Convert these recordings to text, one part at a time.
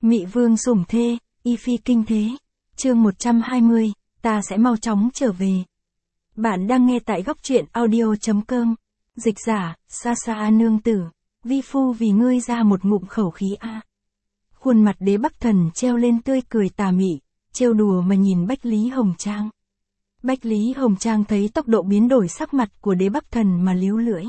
Mị vương sủng thê, y phi kinh thế. Chương 120, ta sẽ mau chóng trở về. Bạn đang nghe tại góc truyện audio.com. Dịch giả, Sa Sa nương tử. Vi phu vì ngươi ra một ngụm khẩu khí a. Khuôn mặt Đế Bắc Thần treo lên tươi cười tà mị, trêu đùa mà nhìn Bách Lý Hồng Trang. Bách Lý Hồng Trang thấy tốc độ biến đổi sắc mặt của Đế Bắc Thần mà líu lưỡi.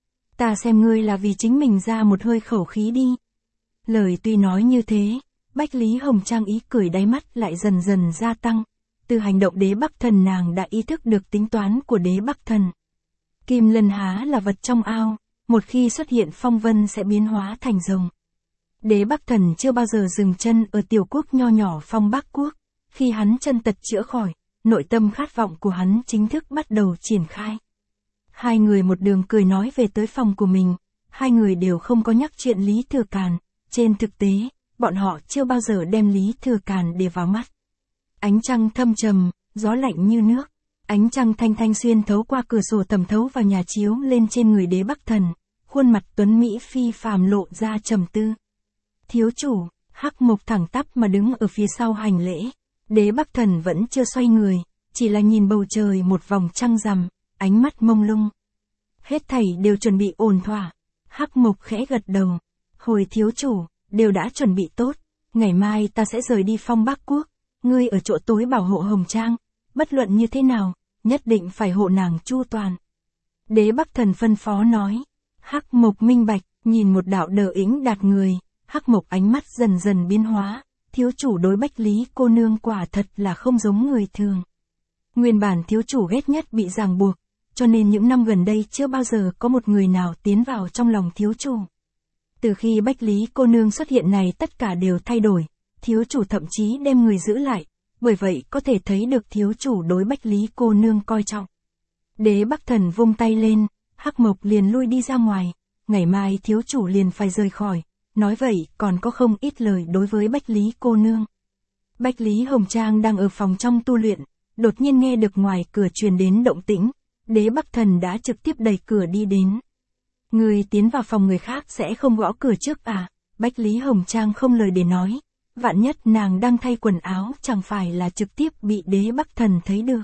Ta xem ngươi là vì chính mình ra một hơi khẩu khí đi. Lời tuy nói như thế, Bách Lý Hồng Trang ý cười đáy mắt lại dần dần gia tăng. Từ hành động Đế Bắc Thần nàng đã ý thức được tính toán của Đế Bắc Thần. Kim lân há là vật trong ao, một khi xuất hiện phong vân sẽ biến hóa thành rồng. Đế Bắc Thần chưa bao giờ dừng chân ở tiểu quốc nho nhỏ Phong Bắc Quốc. Khi hắn chân tật chữa khỏi, nội tâm khát vọng của hắn chính thức bắt đầu triển khai. Hai người một đường cười nói về tới phòng của mình, hai người đều không có nhắc chuyện Lý Thừa Càn. Trên thực tế, bọn họ chưa bao giờ đem Lý Thừa Càn để vào mắt. Ánh trăng thâm trầm, gió lạnh như nước. Ánh trăng thanh thanh xuyên thấu qua cửa sổ thẩm thấu vào nhà chiếu lên trên người Đế Bắc Thần. Khuôn mặt tuấn Mỹ phi phàm lộ ra trầm tư. Thiếu chủ, Hắc Mộc thẳng tắp mà đứng ở phía sau hành lễ. Đế Bắc Thần vẫn chưa xoay người, chỉ là nhìn bầu trời một vòng trăng rằm, ánh mắt mông lung. Hết thảy đều chuẩn bị ổn thỏa. Hắc Mộc khẽ gật đầu. Hồi thiếu chủ, đều đã chuẩn bị tốt. Ngày mai ta sẽ rời đi Phong Bắc Quốc. Ngươi ở chỗ tối bảo hộ Hồng Trang. Bất luận như thế nào, nhất định phải hộ nàng chu toàn. Đế Bắc Thần phân phó nói. Hắc Mộc minh bạch, nhìn một đạo đờ ĩnh đạt người. Hắc Mộc ánh mắt dần dần biến hóa. Thiếu chủ đối Bách Lý cô nương quả thật là không giống người thường. Nguyên bản thiếu chủ ghét nhất bị ràng buộc, cho nên những năm gần đây chưa bao giờ có một người nào tiến vào trong lòng thiếu chủ. Từ khi Bách Lý cô nương xuất hiện này tất cả đều thay đổi, thiếu chủ thậm chí đem người giữ lại, bởi vậy có thể thấy được thiếu chủ đối Bách Lý cô nương coi trọng. Đế Bắc Thần vung tay lên, Hắc Mộc liền lui đi ra ngoài, ngày mai thiếu chủ liền phải rời khỏi, nói vậy còn có không ít lời đối với Bách Lý cô nương. Bách Lý Hồng Trang đang ở phòng trong tu luyện, đột nhiên nghe được ngoài cửa truyền đến động tĩnh, Đế Bắc Thần đã trực tiếp đẩy cửa đi đến. Người tiến vào phòng người khác sẽ không gõ cửa trước à? Bách Lý Hồng Trang không lời để nói. Vạn nhất nàng đang thay quần áo chẳng phải là trực tiếp bị Đế Bắc Thần thấy được.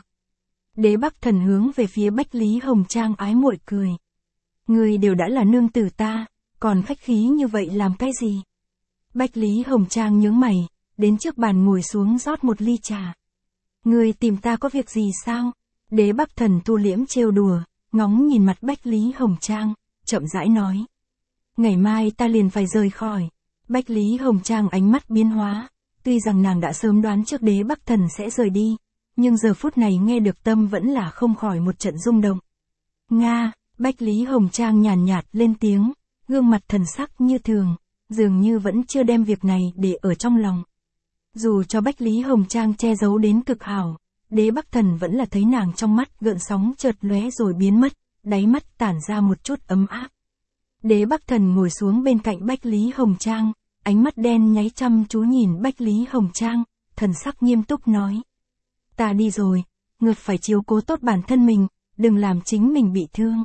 Đế Bắc Thần hướng về phía Bách Lý Hồng Trang ái muội cười. Người đều đã là nương tử ta, còn khách khí như vậy làm cái gì? Bách Lý Hồng Trang nhướng mày, đến trước bàn ngồi xuống rót một ly trà. Người tìm ta có việc gì sao? Đế Bắc Thần thu liễm trêu đùa, ngóng nhìn mặt Bách Lý Hồng Trang, chậm rãi nói. Ngày mai ta liền phải rời khỏi. Bách Lý Hồng Trang ánh mắt biến hóa, tuy rằng nàng đã sớm đoán trước Đế Bắc Thần sẽ rời đi, nhưng giờ phút này nghe được tâm vẫn là không khỏi một trận rung động. Nga, Bách Lý Hồng Trang nhàn nhạt lên tiếng, gương mặt thần sắc như thường, dường như vẫn chưa đem việc này để ở trong lòng. Dù cho Bách Lý Hồng Trang che giấu đến cực hảo, Đế Bắc Thần vẫn là thấy nàng trong mắt gợn sóng chợt lóe rồi biến mất, đáy mắt tản ra một chút ấm áp. Đế Bắc Thần ngồi xuống bên cạnh Bách Lý Hồng Trang, ánh mắt đen nháy chăm chú nhìn Bách Lý Hồng Trang, thần sắc nghiêm túc nói. Ta đi rồi, ngươi phải chiếu cố tốt bản thân mình, đừng làm chính mình bị thương.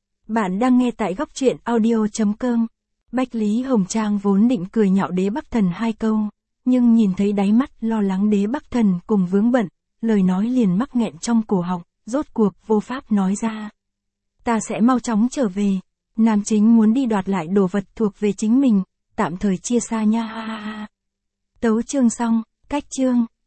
Bạn đang nghe tại góc truyện audio.com. Bách Lý Hồng Trang vốn định cười nhạo Đế Bắc Thần hai câu, nhưng nhìn thấy đáy mắt lo lắng Đế Bắc Thần cùng vướng bận, lời nói liền mắc nghẹn trong cổ họng, rốt cuộc vô pháp nói ra. Ta sẽ mau chóng trở về. Nam chính muốn đi đoạt lại đồ vật thuộc về chính mình, tạm thời chia xa nha ha ha ha. Tấu chương xong, cách chương.